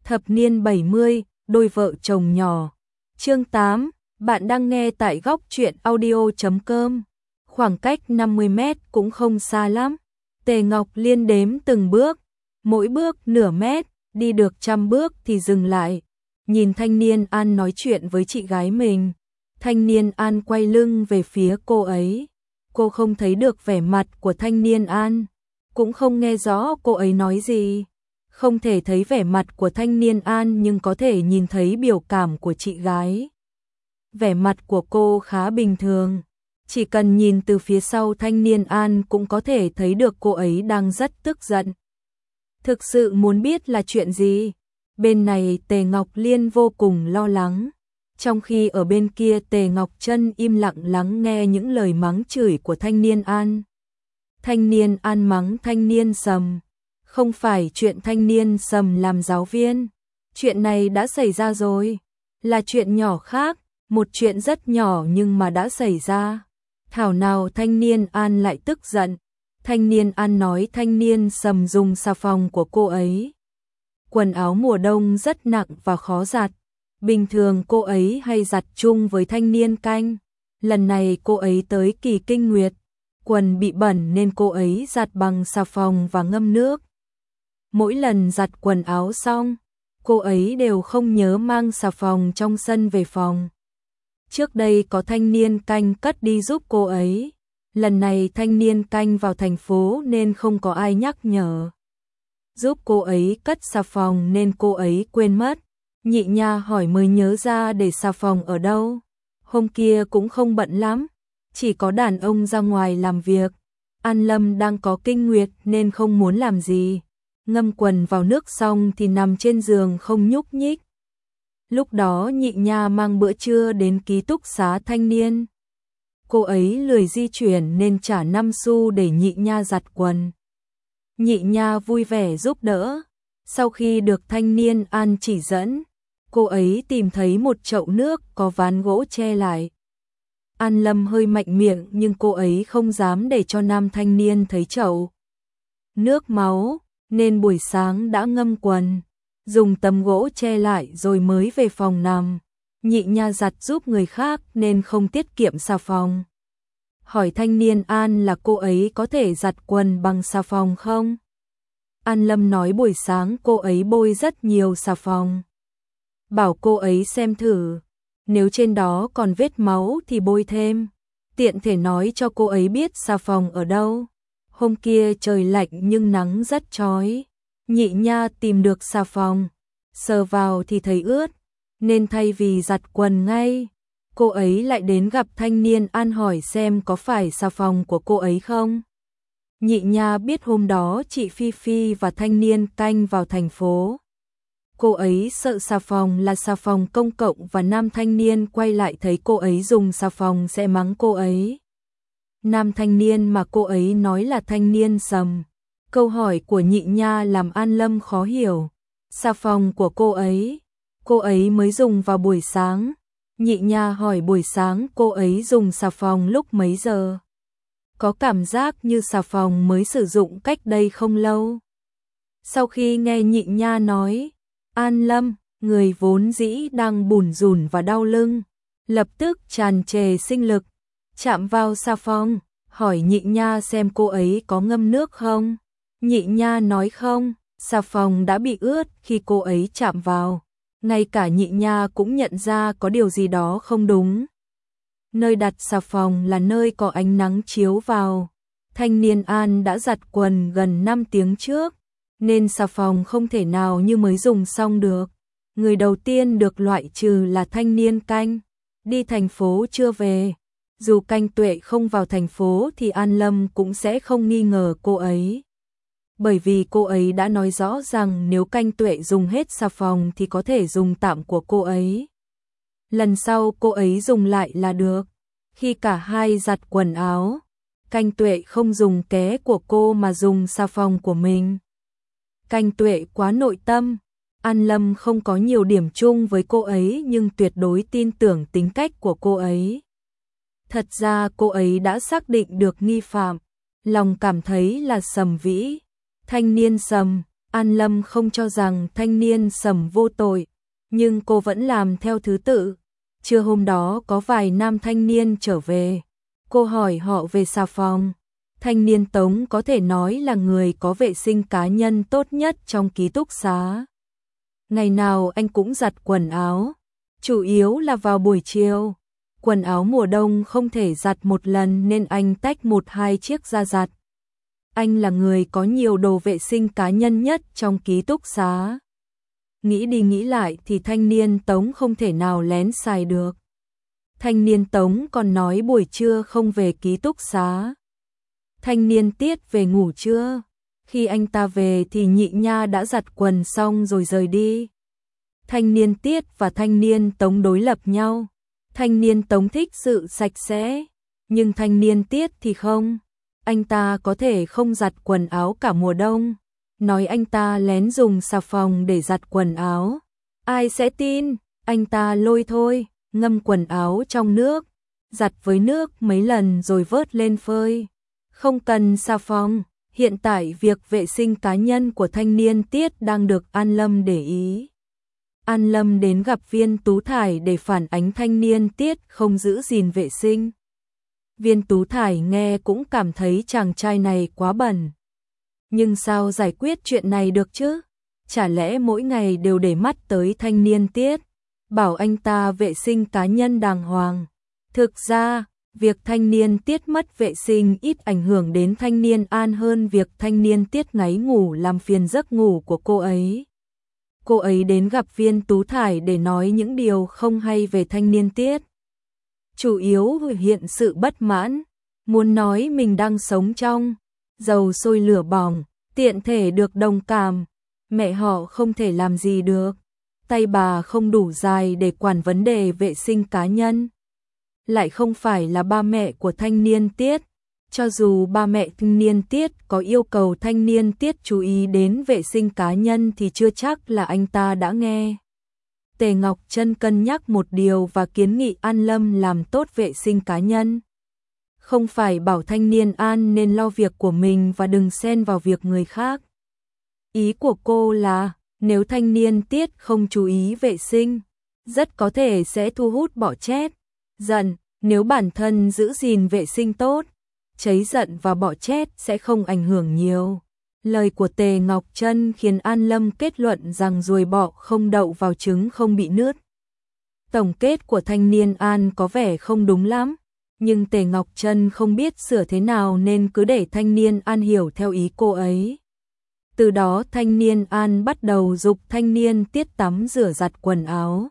Thập niên 70, đôi vợ chồng nhỏ. Chương 8, bạn đang nghe tại góc truyện audio.com. Khoảng cách 50 mét cũng không xa lắm. Tề Ngọc Liên đếm từng bước, mỗi bước nửa mét, đi được 100 bước thì dừng lại. Nhìn thanh niên An nói chuyện với chị gái mình. Thanh niên An quay lưng về phía cô ấy. Cô không thấy được vẻ mặt của thanh niên An, cũng không nghe rõ cô ấy nói gì. Không thể thấy vẻ mặt của thanh niên An nhưng có thể nhìn thấy biểu cảm của chị gái. Vẻ mặt của cô khá bình thường. Chỉ cần nhìn từ phía sau thanh niên An cũng có thể thấy được cô ấy đang rất tức giận. Thực sự muốn biết là chuyện gì? Bên này Tề Ngọc Liên vô cùng lo lắng. Trong khi ở bên kia Tề Ngọc Trân im lặng lắng nghe những lời mắng chửi của thanh niên An. Thanh niên An mắng thanh niên Sầm. Không phải chuyện thanh niên Sầm làm giáo viên. Chuyện này đã xảy ra rồi. Là chuyện nhỏ khác, một chuyện rất nhỏ nhưng mà đã xảy ra. Thảo nào thanh niên An lại tức giận. Thanh niên An nói thanh niên Sầm dùng xà phòng của cô ấy. Quần áo mùa đông rất nặng và khó giặt. Bình thường cô ấy hay giặt chung với thanh niên Canh. Lần này cô ấy tới kỳ kinh nguyệt. Quần bị bẩn nên cô ấy giặt bằng xà phòng và ngâm nước. Mỗi lần giặt quần áo xong, cô ấy đều không nhớ mang xà phòng trong sân về phòng. Trước đây có thanh niên Canh cất đi giúp cô ấy. Lần này thanh niên Canh vào thành phố nên không có ai nhắc nhở giúp cô ấy cất xà phòng nên cô ấy quên mất. Nhị nha hỏi mới nhớ ra để xà phòng ở đâu. Hôm kia cũng không bận lắm, chỉ có đàn ông ra ngoài làm việc. An Lâm đang có kinh nguyệt nên không muốn làm gì. Ngâm quần vào nước xong thì nằm trên giường không nhúc nhích. Lúc đó nhị nha mang bữa trưa đến ký túc xá thanh niên. Cô ấy lười di chuyển nên trả 5 xu để nhị nha giặt quần. Nhị nha vui vẻ giúp đỡ. Sau khi được thanh niên An chỉ dẫn, cô ấy tìm thấy một chậu nước có ván gỗ che lại. An Lâm hơi mạnh miệng nhưng cô ấy không dám để cho nam thanh niên thấy chậu nước máu, nên buổi sáng đã ngâm quần, dùng tấm gỗ che lại rồi mới về phòng nằm. Nhị nha giặt giúp người khác nên không tiết kiệm xà phòng. Hỏi thanh niên An là cô ấy có thể giặt quần bằng xà phòng không? An Lâm nói buổi sáng cô ấy bôi rất nhiều xà phòng. Bảo cô ấy xem thử, nếu trên đó còn vết máu thì bôi thêm. Tiện thể nói cho cô ấy biết xà phòng ở đâu. Hôm kia trời lạnh nhưng nắng rất chói. Nhị nha tìm được xà phòng, sờ vào thì thấy ướt, nên thay vì giặt quần ngay, cô ấy lại đến gặp thanh niên An hỏi xem có phải xà phòng của cô ấy không. Nhị nha biết hôm đó chị Phi Phi và thanh niên Canh vào thành phố. Cô ấy sợ xà phòng là xà phòng công cộng và nam thanh niên quay lại thấy cô ấy dùng xà phòng sẽ mắng cô ấy. Nam thanh niên mà cô ấy nói là thanh niên Sầm. Câu hỏi của nhị nha làm An Lâm khó hiểu. Xà phòng của cô ấy mới dùng vào buổi sáng. Nhị nha hỏi buổi sáng cô ấy dùng xà phòng lúc mấy giờ. Có cảm giác như xà phòng mới sử dụng cách đây không lâu. Sau khi nghe nhị nha nói, An Lâm, người vốn dĩ đang bủn rủn và đau lưng, lập tức tràn trề sinh lực, chạm vào xà phòng, hỏi nhị nha xem cô ấy có ngâm nước không. Nhị nha nói không, xà phòng đã bị ướt khi cô ấy chạm vào. Ngay cả nhị nha cũng nhận ra có điều gì đó không đúng. Nơi đặt xà phòng là nơi có ánh nắng chiếu vào. Thanh niên An đã giặt quần gần 5 tiếng trước, nên xà phòng không thể nào như mới dùng xong được. Người đầu tiên được loại trừ là thanh niên Canh, đi thành phố chưa về. Dù Canh Tuệ không vào thành phố thì An Lâm cũng sẽ không nghi ngờ cô ấy. Bởi vì cô ấy đã nói rõ rằng nếu Canh Tuệ dùng hết xà phòng thì có thể dùng tạm của cô ấy. Lần sau cô ấy dùng lại là được. Khi cả hai giặt quần áo, Canh Tuệ không dùng ké của cô mà dùng xà phòng của mình. Canh Tuệ quá nội tâm. An Lâm không có nhiều điểm chung với cô ấy nhưng tuyệt đối tin tưởng tính cách của cô ấy. Thật ra cô ấy đã xác định được nghi phạm, lòng cảm thấy là Sầm Vĩ. Thanh niên Sầm, An Lâm không cho rằng thanh niên Sầm vô tội, nhưng cô vẫn làm theo thứ tự. Trưa hôm đó có vài nam thanh niên trở về. Cô hỏi họ về xà phòng. Thanh niên Tống có thể nói là người có vệ sinh cá nhân tốt nhất trong ký túc xá. Ngày nào anh cũng giặt quần áo, chủ yếu là vào buổi chiều. Quần áo mùa đông không thể giặt một lần nên anh tách 1-2 chiếc ra giặt. Anh là người có nhiều đồ vệ sinh cá nhân nhất trong ký túc xá. Nghĩ đi nghĩ lại thì thanh niên Tống không thể nào lén xài được. Thanh niên Tống còn nói buổi trưa không về ký túc xá. Thanh niên Tiết về ngủ trưa. Khi anh ta về thì nhị nha đã giặt quần xong rồi rời đi. Thanh niên Tiết và thanh niên Tống đối lập nhau. Thanh niên Tống thích sự sạch sẽ, nhưng thanh niên Tiết thì không. Anh ta có thể không giặt quần áo cả mùa đông. Nói anh ta lén dùng xà phòng để giặt quần áo. Ai sẽ tin, anh ta lôi thôi, ngâm quần áo trong nước, giặt với nước mấy lần rồi vớt lên phơi. Không cần xà phòng. Hiện tại việc vệ sinh cá nhân của thanh niên Tiết đang được An Lâm để ý. An Lâm đến gặp Viên Tú Thải để phản ánh thanh niên Tiết không giữ gìn vệ sinh. Viên Tú Thải nghe cũng cảm thấy chàng trai này quá bẩn. Nhưng sao giải quyết chuyện này được chứ? Chả lẽ mỗi ngày đều để mắt tới thanh niên Tiết, bảo anh ta vệ sinh cá nhân đàng hoàng. Thực ra, việc thanh niên Tiết mất vệ sinh ít ảnh hưởng đến thanh niên An hơn việc thanh niên Tiết ngáy ngủ làm phiền giấc ngủ của cô ấy. Cô ấy đến gặp Viên Tú Thải để nói những điều không hay về thanh niên Tiết. Chủ yếu hiện sự bất mãn, muốn nói mình đang sống trong dầu sôi lửa bỏng, tiện thể được đồng cảm. Mẹ họ không thể làm gì được, tay bà không đủ dài để quản vấn đề vệ sinh cá nhân. Lại không phải là ba mẹ của thanh niên Tiết. Cho dù ba mẹ thanh niên Tiết có yêu cầu thanh niên Tiết chú ý đến vệ sinh cá nhân thì chưa chắc là anh ta đã nghe. Tề Ngọc Trân cân nhắc một điều và kiến nghị An Lâm làm tốt vệ sinh cá nhân. Không phải bảo thanh niên An nên lo việc của mình và đừng xen vào việc người khác. Ý của cô là, nếu thanh niên Tiết không chú ý vệ sinh, rất có thể sẽ thu hút bọ chét, giận. Nếu bản thân giữ gìn vệ sinh tốt, cháy giận và bọ chét sẽ không ảnh hưởng nhiều. Lời của Tề Ngọc Trân khiến An Lâm kết luận rằng ruồi bọ không đậu vào trứng không bị nứt. Tổng kết của thanh niên An có vẻ không đúng lắm, nhưng Tề Ngọc Trân không biết sửa thế nào nên cứ để thanh niên An hiểu theo ý cô ấy. Từ đó thanh niên An bắt đầu giục thanh niên Tiết tắm rửa giặt quần áo.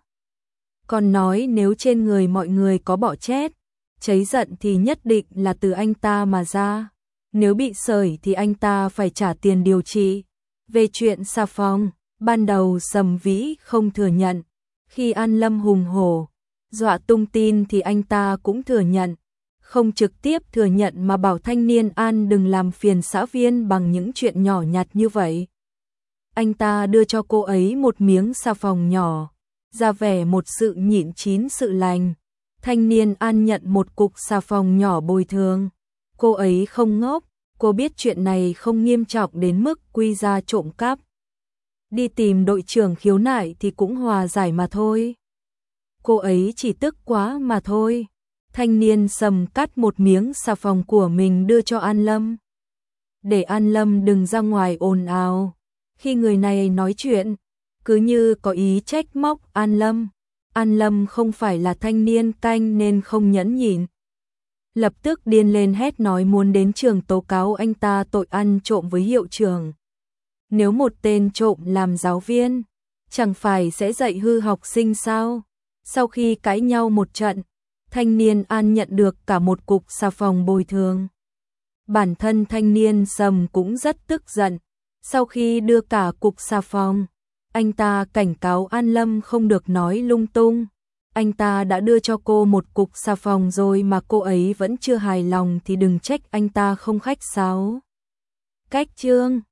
Còn nói nếu trên người mọi người có bọ chét, cháy giận thì nhất định là từ anh ta mà ra. Nếu bị sởi thì anh ta phải trả tiền điều trị. Về chuyện xà phòng, ban đầu Sầm Vĩ không thừa nhận. Khi An Lâm hùng hổ, dọa tung tin thì anh ta cũng thừa nhận. Không trực tiếp thừa nhận mà bảo thanh niên An đừng làm phiền xã viên bằng những chuyện nhỏ nhặt như vậy. Anh ta đưa cho cô ấy một miếng xà phòng nhỏ, ra vẻ một sự nhịn chín sự lành. Thanh niên An nhận một cục xà phòng nhỏ bồi thường. Cô ấy không ngốc, cô biết chuyện này không nghiêm trọng đến mức quy ra trộm cắp. Đi tìm đội trưởng khiếu nại thì cũng hòa giải mà thôi. Cô ấy chỉ tức quá mà thôi. Thanh niên Sầm cắt một miếng xà phòng của mình đưa cho An Lâm. Để An Lâm đừng ra ngoài ồn ào. Khi người này nói chuyện, cứ như có ý trách móc An Lâm. An Lâm không phải là thanh niên canh nên không nhẫn nhịn. Lập tức điên lên hét nói muốn đến trường tố cáo anh ta tội ăn trộm với hiệu trưởng. Nếu một tên trộm làm giáo viên, chẳng phải sẽ dạy hư học sinh sao? Sau khi cãi nhau một trận, thanh niên An nhận được cả một cục xà phòng bồi thường. Bản thân thanh niên Sầm cũng rất tức giận. Sau khi đưa cả cục xà phòng, anh ta cảnh cáo An Lâm không được nói lung tung. Anh ta đã đưa cho cô một cục xà phòng rồi mà cô ấy vẫn chưa hài lòng thì đừng trách anh ta không khách sáo. Cách chương